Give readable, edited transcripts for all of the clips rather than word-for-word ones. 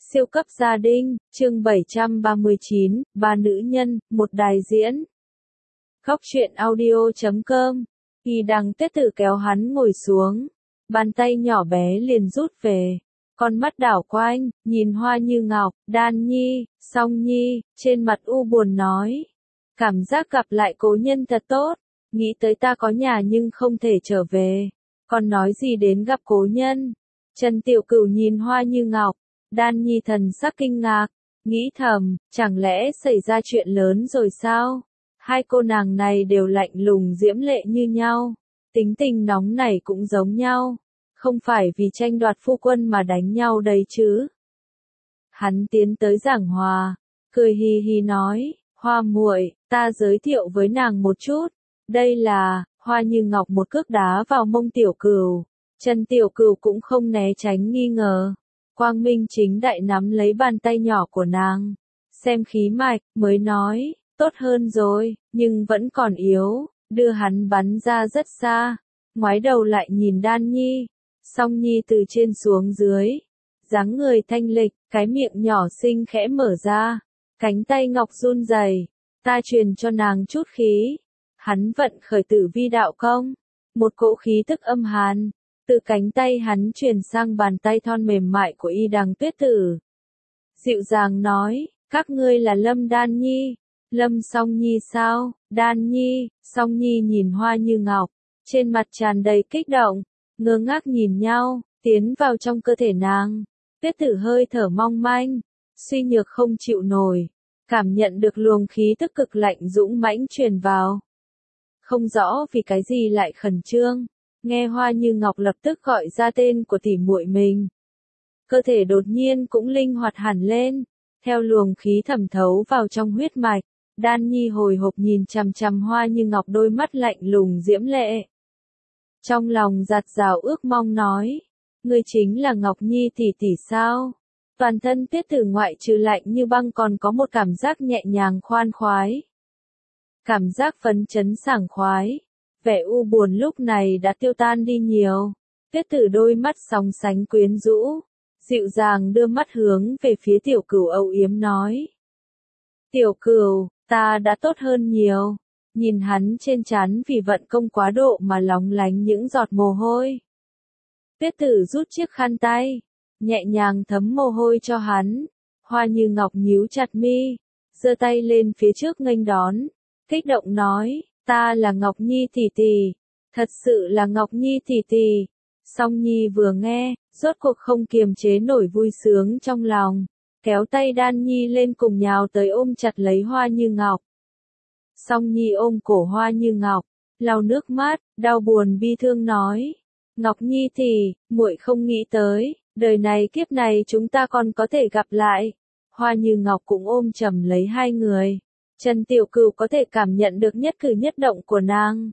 Siêu cấp gia đình, chương 739, ba nữ nhân, một đài diễn. Góc truyện audio.com. Y Đăng Tuyết Tử kéo hắn ngồi xuống, bàn tay nhỏ bé liền rút về, con mắt đảo quanh, nhìn Hoa Như Ngọc, Đan Nhi, Song Nhi, trên mặt u buồn nói. Cảm giác gặp lại cố nhân thật tốt, nghĩ tới ta có nhà nhưng không thể trở về, còn nói gì đến gặp cố nhân. Trần Tiểu Cửu nhìn Hoa Như Ngọc, Đan Nhi thần sắc kinh ngạc, nghĩ thầm, chẳng lẽ xảy ra chuyện lớn rồi sao? Hai cô nàng này đều lạnh lùng diễm lệ như nhau, tính tình nóng nảy cũng giống nhau, không phải vì tranh đoạt phu quân mà đánh nhau đấy chứ. Hắn tiến tới giảng hòa, cười hì hì nói, Hoa muội, ta giới thiệu với nàng một chút, đây là, Hoa Như Ngọc một cước đá vào mông Tiểu Cửu, Trần Tiểu Cửu cũng không né tránh nghi ngờ. Quang Minh chính đại nắm lấy bàn tay nhỏ của nàng, xem khí mạch, mới nói, tốt hơn rồi, nhưng vẫn còn yếu, đưa hắn bắn ra rất xa, ngoái đầu lại nhìn Đan Nhi, Song Nhi từ trên xuống dưới, dáng người thanh lịch, cái miệng nhỏ xinh khẽ mở ra, cánh tay ngọc run rẩy, ta truyền cho nàng chút khí, hắn vận khởi Tử Vi đạo công, một cỗ khí tức âm hàn. Từ cánh tay hắn truyền sang bàn tay thon mềm mại của Y Đăng Tuyết Tử. Dịu dàng nói, các ngươi là Lâm Đan Nhi, Lâm Song Nhi sao? Đan Nhi, Song Nhi nhìn Hoa Như Ngọc, trên mặt tràn đầy kích động, ngơ ngác nhìn nhau, tiến vào trong cơ thể nàng. Tuyết Tử hơi thở mong manh, suy nhược không chịu nổi, cảm nhận được luồng khí tức cực lạnh dũng mãnh truyền vào. Không rõ vì cái gì lại khẩn trương. Nghe Hoa Như Ngọc lập tức gọi ra tên của tỷ muội mình. Cơ thể đột nhiên cũng linh hoạt hẳn lên, theo luồng khí thẩm thấu vào trong huyết mạch, Đan Nhi hồi hộp nhìn chằm chằm Hoa Như Ngọc đôi mắt lạnh lùng diễm lệ. Trong lòng giạt rào ước mong nói, ngươi chính là Ngọc Nhi tỷ tỷ sao? Toàn thân Tuyết Tử ngoại trừ lạnh như băng còn có một cảm giác nhẹ nhàng khoan khoái. Cảm giác phấn chấn sảng khoái. Vẻ u buồn lúc này đã tiêu tan đi nhiều. Tuyết Tử đôi mắt sóng sánh quyến rũ, dịu dàng đưa mắt hướng về phía Tiểu Cửu âu yếm nói. Tiểu Cửu, ta đã tốt hơn nhiều. Nhìn hắn trên trán vì vận công quá độ mà lóng lánh những giọt mồ hôi. Tuyết Tử rút chiếc khăn tay, nhẹ nhàng thấm mồ hôi cho hắn. Hoa Như Ngọc nhíu chặt mi, giơ tay lên phía trước nghênh đón, kích động nói. Ta là Ngọc Nhi tỷ tỷ, thật sự là Ngọc Nhi tỷ tỷ. Song Nhi vừa nghe, rốt cuộc không kiềm chế nổi vui sướng trong lòng, kéo tay Đan Nhi lên cùng nhào tới ôm chặt lấy Hoa Như Ngọc. Song Nhi ôm cổ Hoa Như Ngọc, lau nước mắt, đau buồn bi thương nói, Ngọc Nhi tỷ, muội không nghĩ tới, đời này kiếp này chúng ta còn có thể gặp lại. Hoa Như Ngọc cũng ôm chầm lấy hai người. Trần Tiểu Cửu có thể cảm nhận được nhất cử nhất động của nàng,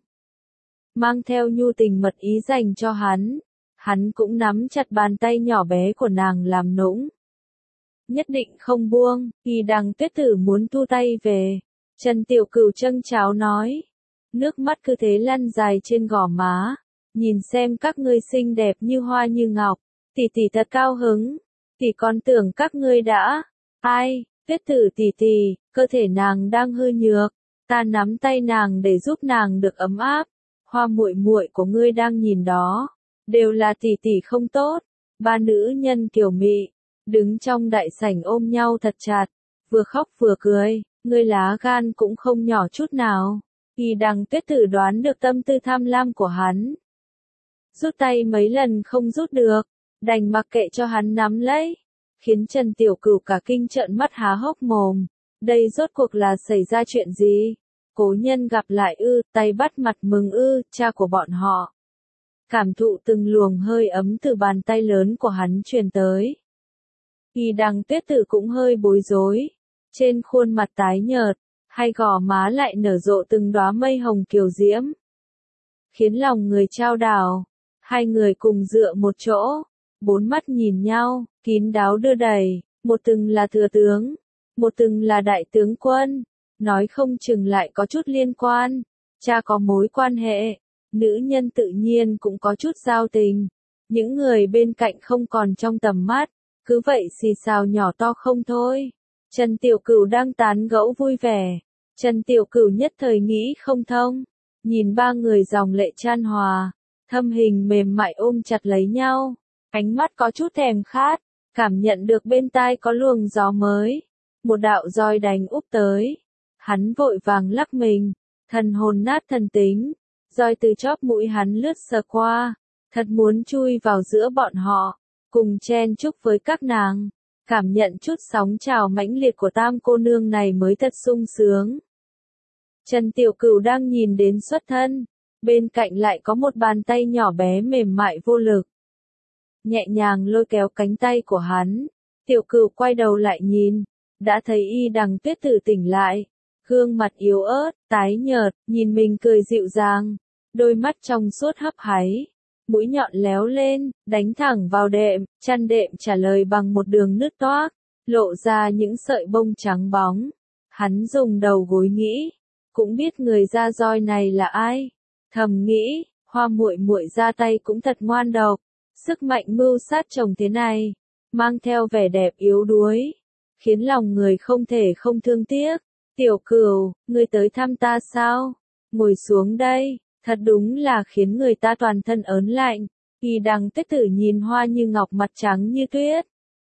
mang theo nhu tình mật ý dành cho hắn cũng nắm chặt bàn tay nhỏ bé của nàng làm nũng. Nhất định không buông, Y Đăng Tuyết Tử muốn thu tay về. Trần Tiểu Cửu trâng tráo nói, nước mắt cứ thế lăn dài trên gò má, nhìn xem các ngươi xinh đẹp như Hoa Như Ngọc, tỷ tỷ thật cao hứng, tỷ còn tưởng các ngươi đã, ai? Tuyết Tử tỷ tỷ, cơ thể nàng đang hư nhược, ta nắm tay nàng để giúp nàng được ấm áp. Hoa muội muội của ngươi đang nhìn đó, đều là tỷ tỷ không tốt. Ba nữ nhân kiều mị, đứng trong đại sảnh ôm nhau thật chặt, vừa khóc vừa cười, ngươi lá gan cũng không nhỏ chút nào. Y Đăng Tuyết Tử đoán được tâm tư tham lam của hắn, rút tay mấy lần không rút được, đành mặc kệ cho hắn nắm lấy. Khiến Trần Tiểu Cửu cả kinh trợn mắt há hốc mồm, đây rốt cuộc là xảy ra chuyện gì? Cố nhân gặp lại ư, tay bắt mặt mừng ư, cha của bọn họ. Cảm thụ từng luồng hơi ấm từ bàn tay lớn của hắn truyền tới. Y Đăng Tuyết Tử cũng hơi bối rối, trên khuôn mặt tái nhợt, hai gò má lại nở rộ từng đóa mây hồng kiều diễm. Khiến lòng người chao đảo, hai người cùng dựa một chỗ. Bốn mắt nhìn nhau, kín đáo đưa đẩy, một từng là thừa tướng, một từng là đại tướng quân, nói không chừng lại có chút liên quan, cha có mối quan hệ, nữ nhân tự nhiên cũng có chút giao tình, những người bên cạnh không còn trong tầm mắt, cứ vậy xì xào nhỏ to không thôi. Trần Tiểu Cửu đang tán gẫu vui vẻ. Trần Tiểu Cửu nhất thời nghĩ không thông. Nhìn ba người dòng lệ chan hòa. Thâm hình mềm mại ôm chặt lấy nhau. Ánh mắt có chút thèm khát. Cảm nhận được bên tai có luồng gió mới. Một đạo roi đánh úp tới. Hắn vội vàng lắc mình. Thần hồn nát thần tính. Roi từ chóp mũi hắn lướt sờ qua. Thật muốn chui vào giữa bọn họ. Cùng chen chúc với các nàng. Cảm nhận chút sóng trào mãnh liệt của tam cô nương này mới thật sung sướng. Trần Tiểu Cửu đang nhìn đến xuất thân. Bên cạnh lại có một bàn tay nhỏ bé mềm mại vô lực. Nhẹ nhàng lôi kéo cánh tay của hắn. Tiểu Cửu quay đầu lại nhìn. Đã thấy Y Đằng Tuyết Tử tỉnh lại. Gương mặt yếu ớt, tái nhợt, nhìn mình cười dịu dàng. Đôi mắt trong suốt hấp háy. Mũi nhọn léo lên, đánh thẳng vào đệm, chăn đệm trả lời bằng một đường nứt toác, lộ ra những sợi bông trắng bóng. Hắn dùng đầu gối nghĩ, cũng biết người ra roi này là ai. Thầm nghĩ, Hoa muội muội ra tay cũng thật ngoan độc, sức mạnh mưu sát chồng thế này, mang theo vẻ đẹp yếu đuối, khiến lòng người không thể không thương tiếc. Tiểu Cửu, ngươi tới thăm ta sao? Ngồi xuống đây. Thật đúng là khiến người ta toàn thân ớn lạnh. Y Đằng Tuyết Tử nhìn Hoa Như Ngọc mặt trắng như tuyết.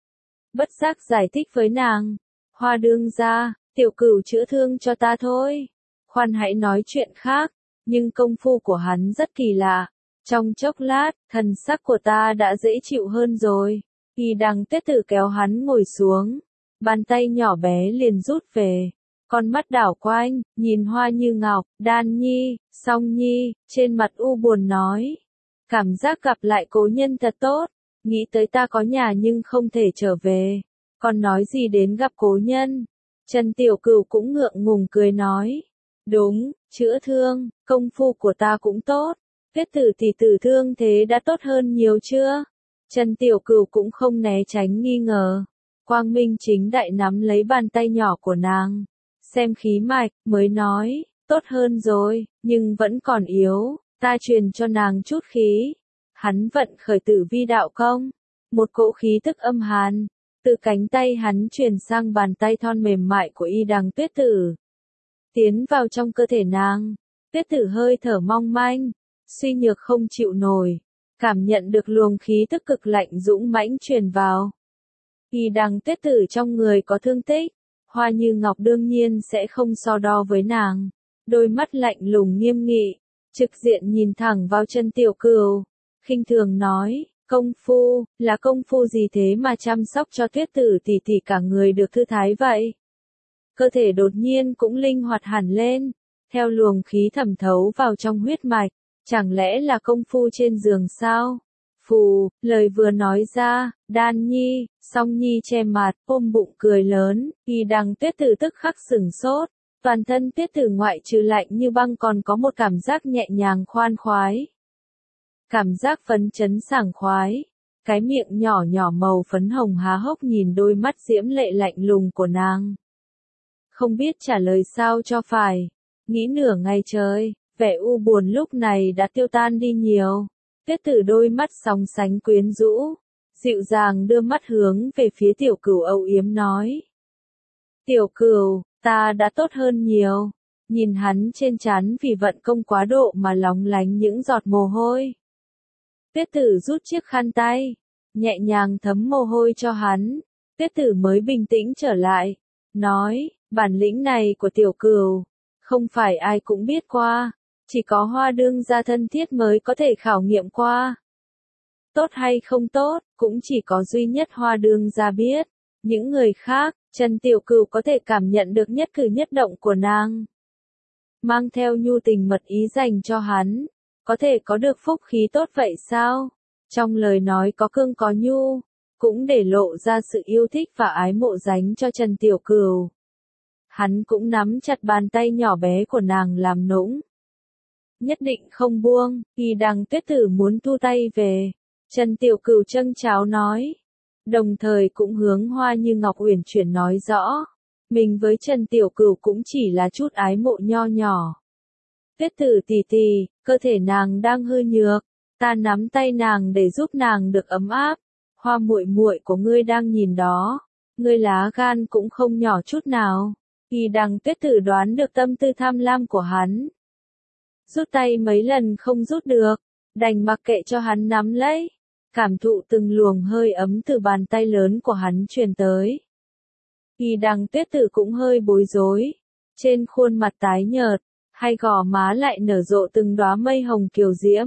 Bất giác giải thích với nàng. Hoa đương gia, Tiểu Cửu chữa thương cho ta thôi. Khoan hãy nói chuyện khác. Nhưng công phu của hắn rất kỳ lạ. Trong chốc lát, thần sắc của ta đã dễ chịu hơn rồi. Y Đằng Tuyết Tử kéo hắn ngồi xuống. Bàn tay nhỏ bé liền rút về. Con mắt đảo quanh, nhìn Hoa Như Ngọc, Đan Nhi, Song Nhi, trên mặt u buồn nói. Cảm giác gặp lại cố nhân thật tốt, nghĩ tới ta có nhà nhưng không thể trở về. Còn nói gì đến gặp cố nhân? Trần Tiểu Cửu cũng ngượng ngùng cười nói. Đúng, chữa thương, công phu của ta cũng tốt. Tuyết Tử tỷ tử thương thế đã tốt hơn nhiều chưa? Trần Tiểu Cửu cũng không né tránh nghi ngờ. Quang Minh chính đại nắm lấy bàn tay nhỏ của nàng. Xem khí mạch, mới nói, tốt hơn rồi, nhưng vẫn còn yếu, ta truyền cho nàng chút khí. Hắn vận khởi Tử Vi đạo công, một cỗ khí tức âm hàn, từ cánh tay hắn truyền sang bàn tay thon mềm mại của Y Đằng Tuyết Tử. Tiến vào trong cơ thể nàng, Tuyết Tử hơi thở mong manh, suy nhược không chịu nổi, cảm nhận được luồng khí tức cực lạnh dũng mãnh truyền vào. Y Đằng Tuyết Tử trong người có thương tích. Hoa Như Ngọc đương nhiên sẽ không so đo với nàng. Đôi mắt lạnh lùng nghiêm nghị, trực diện nhìn thẳng vào Trần Tiểu Cửu, khinh thường nói, công phu, là công phu gì thế mà chăm sóc cho Tuyết Tử tỷ tỷ cả người được thư thái vậy? Cơ thể đột nhiên cũng linh hoạt hẳn lên, theo luồng khí thẩm thấu vào trong huyết mạch, chẳng lẽ là công phu trên giường sao? Phù, lời vừa nói ra, Đan Nhi, Song Nhi che mặt, ôm bụng cười lớn, Y Đằng Tuyết Tử tức khắc sửng sốt, toàn thân Tuyết Tử ngoại trừ lạnh như băng còn có một cảm giác nhẹ nhàng khoan khoái. Cảm giác phấn chấn sảng khoái, cái miệng nhỏ nhỏ màu phấn hồng há hốc nhìn đôi mắt diễm lệ lạnh lùng của nàng. Không biết trả lời sao cho phải, nghĩ nửa ngày trời, vẻ u buồn lúc này đã tiêu tan đi nhiều. Tuyết Tử đôi mắt sóng sánh quyến rũ, dịu dàng đưa mắt hướng về phía Tiểu Cửu âu yếm nói. Tiểu Cửu, ta đã tốt hơn nhiều. Nhìn hắn trên trán vì vận công quá độ mà lóng lánh những giọt mồ hôi. Tuyết Tử rút chiếc khăn tay, nhẹ nhàng thấm mồ hôi cho hắn. Tuyết Tử mới bình tĩnh trở lại, nói, bản lĩnh này của Tiểu Cửu, không phải ai cũng biết qua. Chỉ có Hoa đương gia thân thiết mới có thể khảo nghiệm qua. Tốt hay không tốt, cũng chỉ có duy nhất Hoa đương gia biết. Những người khác, Trần Tiểu Cửu có thể cảm nhận được nhất cử nhất động của nàng. Mang theo nhu tình mật ý dành cho hắn. Có thể có được phúc khí tốt vậy sao? Trong lời nói có cương có nhu, cũng để lộ ra sự yêu thích và ái mộ dành cho Trần Tiểu Cửu. Hắn cũng nắm chặt bàn tay nhỏ bé của nàng làm nũng. Nhất định không buông, Y Đằng Tuyết Tử muốn thu tay về. Trần Tiểu Cửu trâng cháo nói. Đồng thời cũng hướng Hoa Như Ngọc uyển chuyển nói rõ. Mình với Trần Tiểu Cửu cũng chỉ là chút ái mộ nho nhỏ. Tuyết Tử tỷ tỷ, cơ thể nàng đang hơi nhược. Ta nắm tay nàng để giúp nàng được ấm áp. Hoa muội muội của ngươi đang nhìn đó, ngươi lá gan cũng không nhỏ chút nào. Y Đằng Tuyết Tử đoán được tâm tư tham lam của hắn. Rút tay mấy lần không rút được, đành mặc kệ cho hắn nắm lấy, cảm thụ từng luồng hơi ấm từ bàn tay lớn của hắn truyền tới. Y Đằng Tuyết Tử cũng hơi bối rối, trên khuôn mặt tái nhợt, hai gò má lại nở rộ từng đóa mây hồng kiều diễm,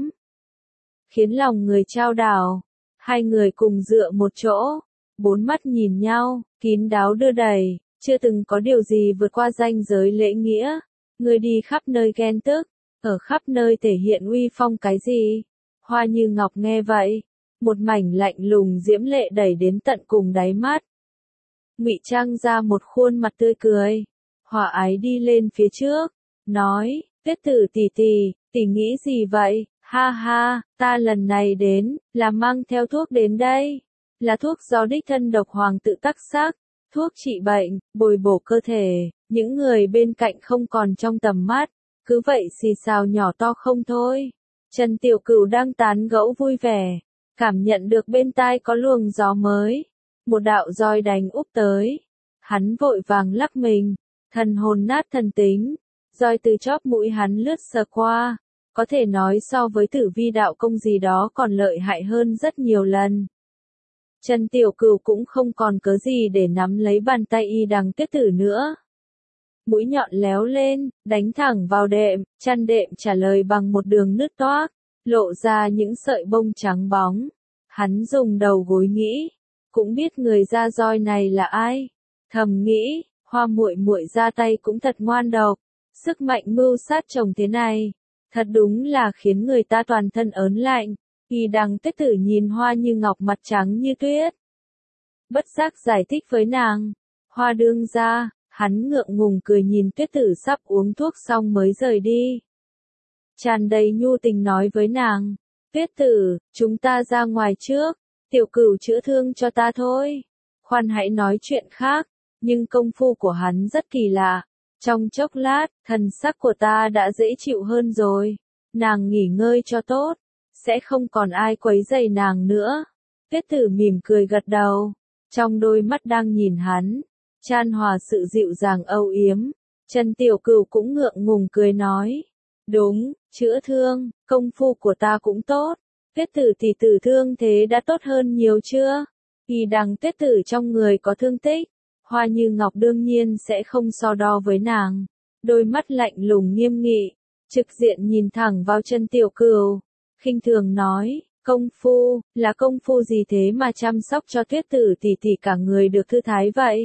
khiến lòng người chao đảo. Hai người cùng dựa một chỗ, bốn mắt nhìn nhau, kín đáo đưa đẩy, chưa từng có điều gì vượt qua ranh giới lễ nghĩa. Người đi khắp nơi ghen tức, ở khắp nơi thể hiện uy phong cái gì? Hoa Như Ngọc nghe vậy, một mảnh lạnh lùng diễm lệ đẩy đến tận cùng đáy mắt. Ngụy trang ra một khuôn mặt tươi cười, hòa ái đi lên phía trước, nói, Tuyết Tử tỷ tỷ, tỷ nghĩ gì vậy? Ha ha, ta lần này đến, là mang theo thuốc đến đây. Là thuốc do đích thân độc hoàng tự tác xác, thuốc trị bệnh, bồi bổ cơ thể. Những người bên cạnh không còn trong tầm mắt, cứ vậy xì xào nhỏ to không thôi. Trần Tiểu Cửu đang tán gẫu vui vẻ, cảm nhận được bên tai có luồng gió mới. Một đạo roi đánh úp tới. Hắn vội vàng lắc mình, thần hồn nát thần tính. Roi từ chóp mũi hắn lướt sờ qua. Có thể nói so với Tử Vi đạo công gì đó còn lợi hại hơn rất nhiều lần. Trần Tiểu Cửu cũng không còn cớ gì để nắm lấy bàn tay Y Đằng Tuyết Tử nữa. Mũi nhọn léo lên, đánh thẳng vào đệm, chăn đệm trả lời bằng một đường nứt toác, lộ ra những sợi bông trắng bóng. Hắn dùng đầu gối nghĩ, cũng biết người ra roi này là ai. Thầm nghĩ, Hoa muội muội ra tay cũng thật ngoan độc, sức mạnh mưu sát chồng thế này. Thật đúng là khiến người ta toàn thân ớn lạnh. Y Đằng Tuyết Tử nhìn Hoa Như Ngọc mặt trắng như tuyết. Bất giác giải thích với nàng. Hoa đương gia, hắn ngượng ngùng cười nhìn Tuyết Tử sắp uống thuốc xong mới rời đi. Tràn đầy nhu tình nói với nàng. Tuyết Tử, chúng ta ra ngoài trước. Tiểu Cửu chữa thương cho ta thôi. Khoan hãy nói chuyện khác. Nhưng công phu của hắn rất kỳ lạ. Trong chốc lát, thần sắc của ta đã dễ chịu hơn rồi. Nàng nghỉ ngơi cho tốt, sẽ không còn ai quấy rầy nàng nữa. Tuyết Tử mỉm cười gật đầu, trong đôi mắt đang nhìn hắn, chan hòa sự dịu dàng âu yếm. Trần Tiểu Cửu cũng ngượng ngùng cười nói, đúng, chữa thương, công phu của ta cũng tốt. Tuyết Tử tỷ tử thương thế đã tốt hơn nhiều chưa? Y Đằng Tuyết Tử trong người có thương tích. Hoa Như Ngọc đương nhiên sẽ không so đo với nàng, đôi mắt lạnh lùng nghiêm nghị, trực diện nhìn thẳng vào Trần Tiểu Cửu, khinh thường nói, công phu, là công phu gì thế mà chăm sóc cho Tuyết Tử tỷ tỷ cả người được thư thái vậy?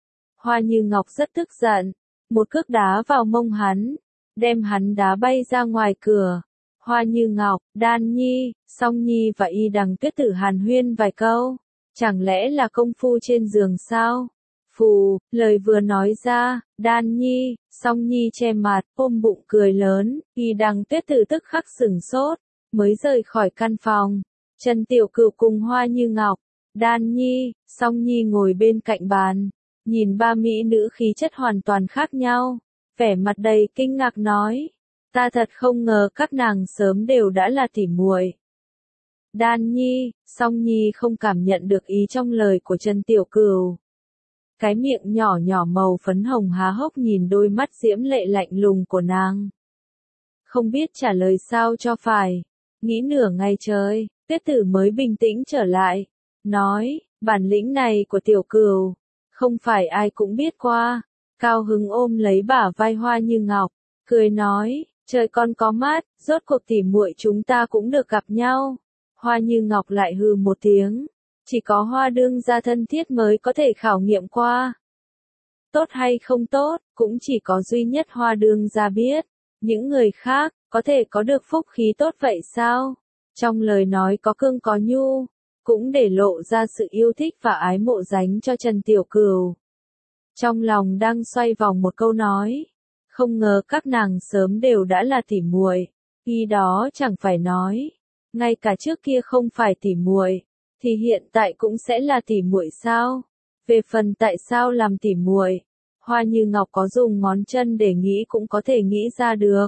Hoa Như Ngọc rất tức giận, một cước đá vào mông hắn, đem hắn đá bay ra ngoài cửa. Hoa Như Ngọc, Đan Nhi, Song Nhi và Y Đằng Tuyết Tử hàn huyên vài câu, chẳng lẽ là công phu trên giường sao? Phù, lời vừa nói ra, Đan Nhi, Song Nhi che mặt, ôm bụng cười lớn. Y Đằng Tuyết Tử tức khắc sửng sốt, mới rời khỏi căn phòng. Trần Tiểu Cửu cùng Hoa Như Ngọc, Đan Nhi, Song Nhi ngồi bên cạnh bàn, nhìn ba mỹ nữ khí chất hoàn toàn khác nhau, vẻ mặt đầy kinh ngạc nói, ta thật không ngờ các nàng sớm đều đã là tỉ muội. Đan Nhi, Song Nhi không cảm nhận được ý trong lời của Trần Tiểu Cửu. Cái miệng nhỏ nhỏ màu phấn hồng há hốc nhìn đôi mắt diễm lệ lạnh lùng của nàng. Không biết trả lời sao cho phải. Nghĩ nửa ngày trời, Tuyết Tử mới bình tĩnh trở lại. Nói, bản lĩnh này của Tiểu Cửu, không phải ai cũng biết qua. Cao hứng ôm lấy bả vai Hoa Như Ngọc, cười nói, trời con có mắt, rốt cuộc tỉ muội chúng ta cũng được gặp nhau. Hoa Như Ngọc lại hừ một tiếng. Chỉ có Hoa đương gia thân thiết mới có thể khảo nghiệm qua. Tốt hay không tốt, cũng chỉ có duy nhất Hoa đương gia biết. Những người khác, có thể có được phúc khí tốt vậy sao? Trong lời nói có cương có nhu, cũng để lộ ra sự yêu thích và ái mộ dành cho Trần Tiểu Cửu. Trong lòng đang xoay vòng một câu nói. Không ngờ các nàng sớm đều đã là tỉ muội. Khi đó chẳng phải nói. Ngay cả trước kia không phải tỉ muội, thì hiện tại cũng sẽ là tỉ muội sao? Về phần tại sao làm tỉ muội, Hoa Như Ngọc có dùng ngón chân để nghĩ cũng có thể nghĩ ra được.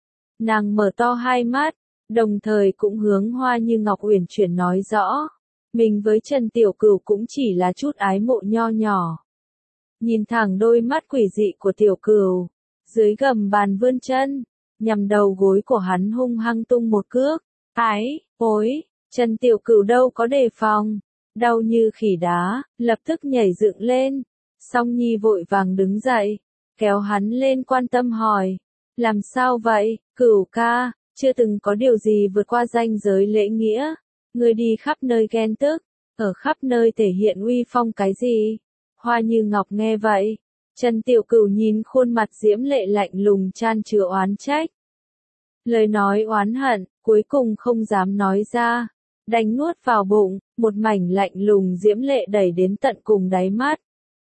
Nàng mở to hai mắt, đồng thời cũng hướng Hoa Như Ngọc uyển chuyển nói rõ. Mình với Trần Tiểu Cửu cũng chỉ là chút ái mộ nho nhỏ. Nhìn thẳng đôi mắt quỷ dị của Tiểu Cửu, dưới gầm bàn vươn chân, nhằm đầu gối của hắn hung hăng tung một cước. Ái, ối, Trần Tiểu Cửu đâu có đề phòng, đau như khỉ đá, lập tức nhảy dựng lên. Song Nhi vội vàng đứng dậy, kéo hắn lên quan tâm hỏi, làm sao vậy, Cửu ca, chưa từng có điều gì vượt qua ranh giới lễ nghĩa, ngươi đi khắp nơi ghen tức, ở khắp nơi thể hiện uy phong cái gì? Hoa Như Ngọc nghe vậy, Trần Tiểu Cửu nhìn khuôn mặt diễm lệ lạnh lùng chan chứa oán trách. Lời nói oán hận, cuối cùng không dám nói ra, đành nuốt vào bụng, một mảnh lạnh lùng diễm lệ đẩy đến tận cùng đáy mắt.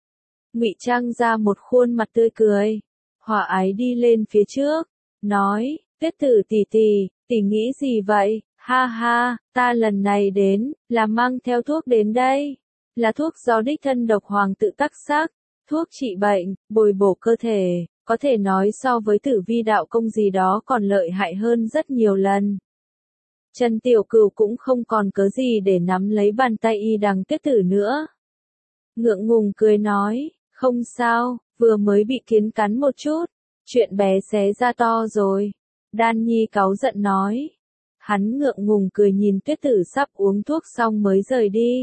Ngụy trang ra một khuôn mặt tươi cười, hòa ái đi lên phía trước, nói, Tuyết Tử tỷ tỷ, tỷ nghĩ gì vậy? Ha ha, ta lần này đến, là mang theo thuốc đến đây. Là thuốc do đích thân độc hoàng tự tác sắc, thuốc trị bệnh, bồi bổ cơ thể, có thể nói so với Tử Vi đạo công gì đó còn lợi hại hơn rất nhiều lần. Trần Tiểu Cửu cũng không còn cớ gì để nắm lấy bàn tay Y Đằng Tuyết Tử nữa. Ngượng ngùng cười nói, không sao, vừa mới bị kiến cắn một chút, chuyện bé xé ra to rồi. Đan Nhi cáu giận nói. Hắn ngượng ngùng cười nhìn Tuyết Tử sắp uống thuốc xong mới rời đi.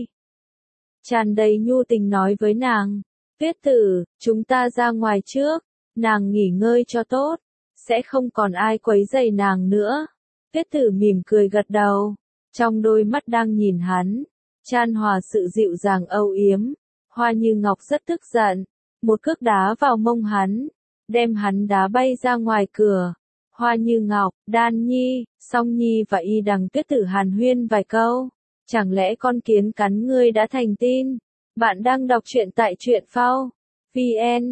Tràn đầy nhu tình nói với nàng, Tuyết Tử, chúng ta ra ngoài trước, nàng nghỉ ngơi cho tốt, sẽ không còn ai quấy rầy nàng nữa. Tuyết Tử mỉm cười gật đầu, trong đôi mắt đang nhìn hắn, chan hòa sự dịu dàng âu yếm. Hoa Như Ngọc rất tức giận, một cước đá vào mông hắn, đem hắn đá bay ra ngoài cửa. Hoa Như Ngọc, Đan Nhi, Song Nhi và Y Đằng Tuyết Tử hàn huyên vài câu. Chẳng lẽ con kiến cắn ngươi đã thành tin? Bạn đang đọc truyện tại truyện phao. VN,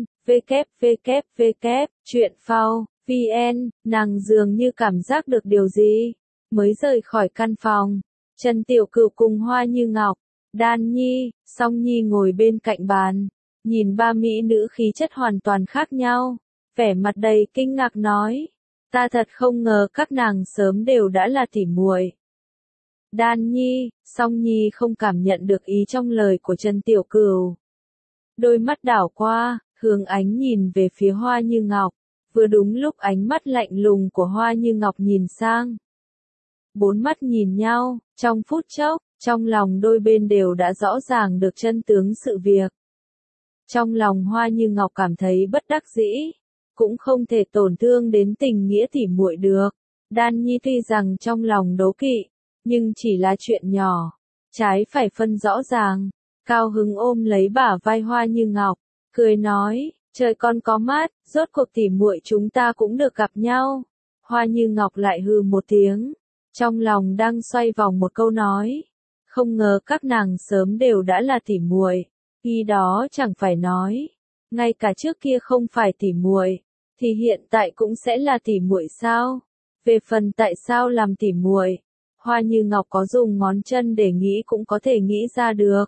www, truyện phao, VN, nàng dường như cảm giác được điều gì. Mới rời khỏi căn phòng, Trần Tiểu Cửu cùng Hoa Như Ngọc, Đan Nhi, Song Nhi ngồi bên cạnh bàn. Nhìn ba mỹ nữ khí chất hoàn toàn khác nhau. Vẻ mặt đầy kinh ngạc nói. Ta thật không ngờ các nàng sớm đều đã là tỉ muội. Đan Nhi, Song Nhi không cảm nhận được ý trong lời của Trần Tiểu Cửu. Đôi mắt đảo qua, hướng ánh nhìn về phía Hoa Như Ngọc, vừa đúng lúc ánh mắt lạnh lùng của Hoa Như Ngọc nhìn sang. Bốn mắt nhìn nhau, trong phút chốc, trong lòng đôi bên đều đã rõ ràng được chân tướng sự việc. Trong lòng Hoa Như Ngọc cảm thấy bất đắc dĩ, cũng không thể tổn thương đến tình nghĩa tỉ muội được. Đan Nhi tuy rằng trong lòng đố kỵ, nhưng chỉ là chuyện nhỏ, trái phải phân rõ ràng. Cao hứng ôm lấy bả vai Hoa Như Ngọc, cười nói, trời con có mắt, rốt cuộc tỉ muội chúng ta cũng được gặp nhau. Hoa Như Ngọc lại hừ một tiếng, trong lòng đang xoay vòng một câu nói, không ngờ các nàng sớm đều đã là tỉ muội. Khi đó chẳng phải nói, ngay cả trước kia không phải tỉ muội, thì hiện tại cũng sẽ là tỉ muội sao? Về phần tại sao làm tỉ muội, Hoa Như Ngọc có dùng ngón chân để nghĩ cũng có thể nghĩ ra được.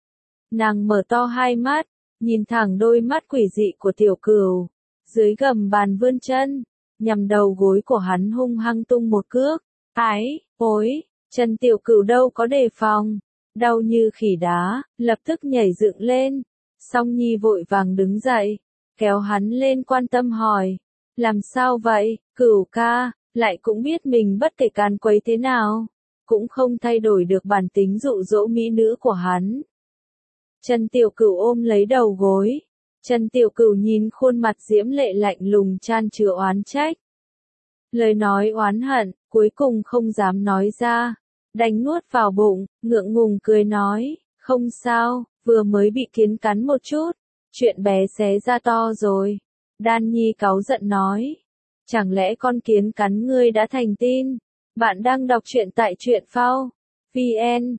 Nàng mở to hai mắt, nhìn thẳng đôi mắt quỷ dị của Tiểu Cửu, dưới gầm bàn vươn chân, nhằm đầu gối của hắn hung hăng tung một cước. Ái, ối, Trần Tiểu Cửu đâu có đề phòng, đau như khỉ đá, lập tức nhảy dựng lên. Song Nhi vội vàng đứng dậy, kéo hắn lên quan tâm hỏi, làm sao vậy, Cửu ca, lại cũng biết mình bất kể càn quấy thế nào, cũng không thay đổi được bản tính dụ dỗ mỹ nữ của hắn. Trần Tiểu Cửu ôm lấy đầu gối, Trần Tiểu Cửu nhìn khuôn mặt diễm lệ lạnh lùng chan chứa oán trách. Lời nói oán hận, cuối cùng không dám nói ra, đành nuốt vào bụng, ngượng ngùng cười nói, không sao, vừa mới bị kiến cắn một chút, chuyện bé xé ra to rồi. Đan Nhi cáu giận nói, chẳng lẽ con kiến cắn ngươi đã thành tin? Bạn đang đọc truyện tại truyện phao. VN,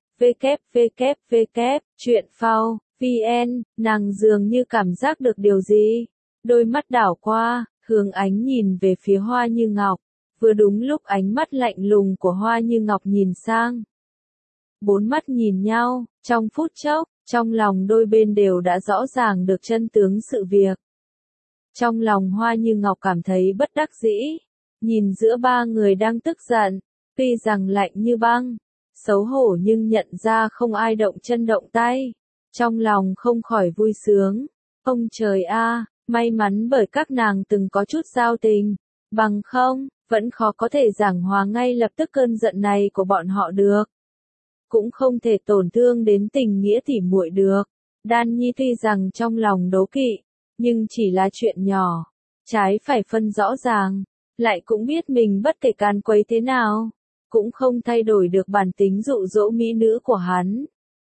www, truyện phao, VN, nàng dường như cảm giác được điều gì. Đôi mắt đảo qua, hướng ánh nhìn về phía Hoa Như Ngọc, vừa đúng lúc ánh mắt lạnh lùng của Hoa Như Ngọc nhìn sang. Bốn mắt nhìn nhau, trong phút chốc, trong lòng đôi bên đều đã rõ ràng được chân tướng sự việc. Trong lòng Hoa Như Ngọc cảm thấy bất đắc dĩ, nhìn giữa ba người đang tức giận, tuy rằng lạnh như băng, xấu hổ nhưng nhận ra không ai động chân động tay. Trong lòng không khỏi vui sướng. Ông trời a, may mắn bởi các nàng từng có chút giao tình. Bằng không, vẫn khó có thể giảng hòa ngay lập tức cơn giận này của bọn họ được. Cũng không thể tổn thương đến tình nghĩa tỉ muội được. Đan Nhi tuy rằng trong lòng đố kỵ, nhưng chỉ là chuyện nhỏ. Trái phải phân rõ ràng, lại cũng biết mình bất kể can quấy thế nào, cũng không thay đổi được bản tính dụ dỗ mỹ nữ của hắn.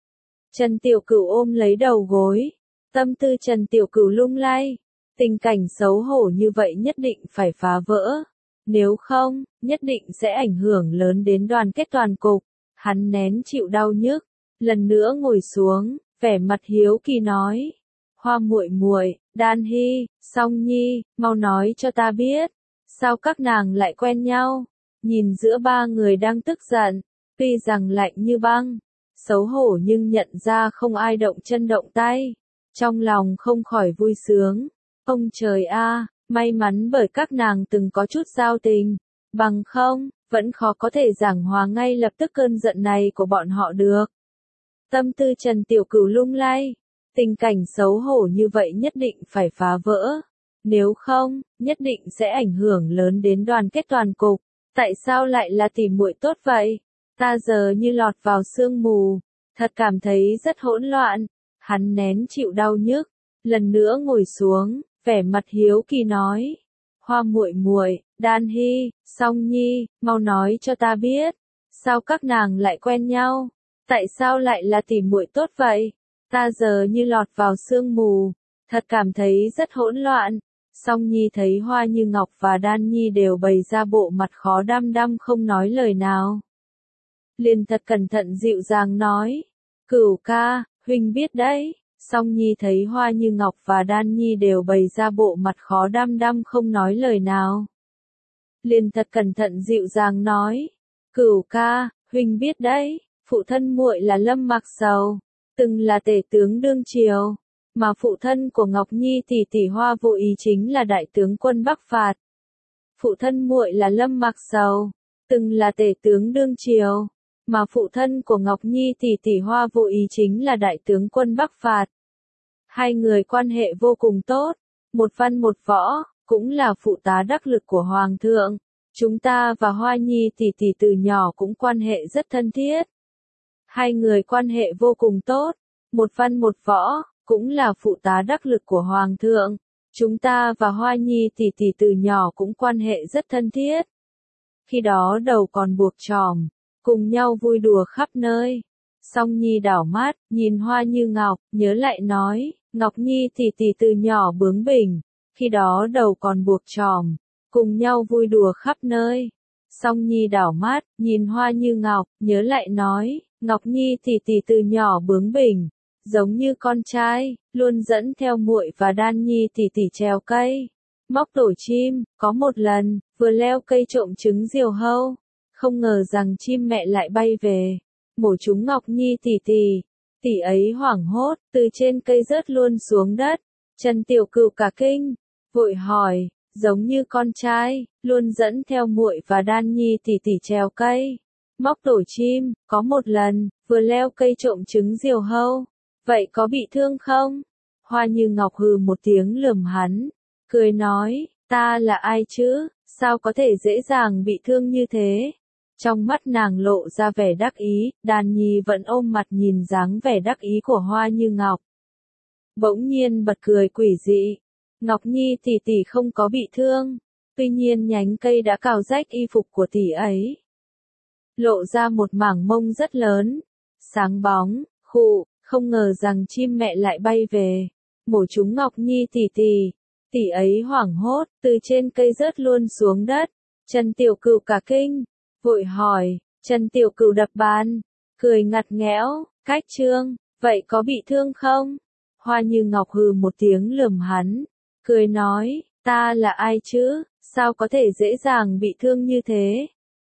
Trần Tiểu Cửu ôm lấy đầu gối, tâm tư Trần Tiểu Cửu lung lay, tình cảnh xấu hổ như vậy nhất định phải phá vỡ, nếu không, nhất định sẽ ảnh hưởng lớn đến đoàn kết toàn cục. Hắn nén chịu đau nhức, lần nữa ngồi xuống, vẻ mặt hiếu kỳ nói: "Hoa muội muội, Đan Hy, Song Nhi, mau nói cho ta biết, sao các nàng lại quen nhau?" Nhìn giữa ba người đang tức giận, tuy rằng lạnh như băng, xấu hổ nhưng nhận ra không ai động chân động tay, trong lòng không khỏi vui sướng. Ông trời a, may mắn bởi các nàng từng có chút giao tình, bằng không, vẫn khó có thể giảng hòa ngay lập tức cơn giận này của bọn họ được. Tâm tư Trần Tiểu Cửu lung lay, tình cảnh xấu hổ như vậy nhất định phải phá vỡ, nếu không, nhất định sẽ ảnh hưởng lớn đến đoàn kết toàn cục. Tại sao lại là tỉ muội tốt vậy? Ta giờ như lọt vào sương mù, thật cảm thấy rất hỗn loạn. Hắn nén chịu đau nhức, lần nữa ngồi xuống, vẻ mặt hiếu kỳ nói: "Hoa muội muội, Đan Hy, Song Nhi, mau nói cho ta biết, sao các nàng lại quen nhau? Tại sao lại là tỉ muội tốt vậy? Ta giờ như lọt vào sương mù, thật cảm thấy rất hỗn loạn." Song Nhi thấy Hoa Như Ngọc và Đan Nhi đều bày ra bộ mặt khó đăm đăm không nói lời nào, liền thật cẩn thận dịu dàng nói: "Cửu ca, huynh biết đấy." Song Nhi thấy Hoa Như Ngọc và Đan Nhi đều bày ra bộ mặt khó đăm đăm không nói lời nào, liền thật cẩn thận dịu dàng nói: "Cửu ca, huynh biết đấy, phụ thân muội là Lâm Mặc Sầu, từng là tể tướng đương triều, mà phụ thân của Ngọc Nhi tỷ tỷ Hoa Vô Ý chính là đại tướng quân Bắc phạt. Phụ thân muội là Lâm Mặc Sầu, từng là tể tướng đương triều, mà phụ thân của Ngọc Nhi tỷ tỷ Hoa Vô Ý chính là đại tướng quân Bắc phạt. Hai người quan hệ vô cùng tốt, một văn một võ, cũng là phụ tá đắc lực của Hoàng thượng. Chúng ta và Hoa Nhi tỷ tỷ từ nhỏ cũng quan hệ rất thân thiết. Hai người quan hệ vô cùng tốt, một văn một võ, cũng là phụ tá đắc lực của Hoàng thượng. Chúng ta và Hoa Nhi tỷ tỷ từ nhỏ cũng quan hệ rất thân thiết. Khi đó đầu còn buộc chòm, cùng nhau vui đùa khắp nơi." Song Nhi đảo mắt, nhìn Hoa Như Ngọc, nhớ lại nói: "Ngọc Nhi tỷ tỷ từ nhỏ bướng bỉnh, khi đó đầu còn buộc chòm, cùng nhau vui đùa khắp nơi." Song Nhi đảo mắt, nhìn Hoa Như Ngọc, nhớ lại nói: "Ngọc Nhi tỷ tỷ từ nhỏ bướng bỉnh, giống như con trai, luôn dẫn theo muội và Đan Nhi tỷ tỷ trèo cây, móc tổ chim, có một lần, vừa leo cây trộm trứng diều hâu, không ngờ rằng chim mẹ lại bay về, mổ trúng Ngọc Nhi tỷ tỷ. Tỷ ấy hoảng hốt, từ trên cây rớt luôn xuống đất." Trần Tiểu Cửu cả kinh, vội hỏi: "Giống như con trai, luôn dẫn theo muội và Đan Nhi tỷ tỷ trèo cây, móc tổ chim, có một lần, vừa leo cây trộm trứng diều hâu, vậy có bị thương không?" Hoa Như Ngọc hừ một tiếng lườm hắn, cười nói: "Ta là ai chứ, sao có thể dễ dàng bị thương như thế?" Trong mắt nàng lộ ra vẻ đắc ý, Đan Nhi vẫn ôm mặt nhìn dáng vẻ đắc ý của Hoa Như Ngọc. Bỗng nhiên bật cười quỷ dị. Ngọc Nhi tỷ tỷ không có bị thương, tuy nhiên nhánh cây đã cào rách y phục của tỷ ấy, lộ ra một mảng mông rất lớn, sáng bóng, không ngờ rằng chim mẹ lại bay về, mổ trúng Ngọc Nhi tỷ tỷ. Tỷ ấy hoảng hốt, từ trên cây rớt luôn xuống đất. Trần Tiểu Cửu cả kinh, vội hỏi. Trần Tiểu Cửu đập bàn, cười ngặt nghẽo: "Cách trương, vậy có bị thương không?" Hoa Như Ngọc hừ một tiếng lườm hắn, cười nói: "Ta là ai chứ, sao có thể dễ dàng bị thương như thế?"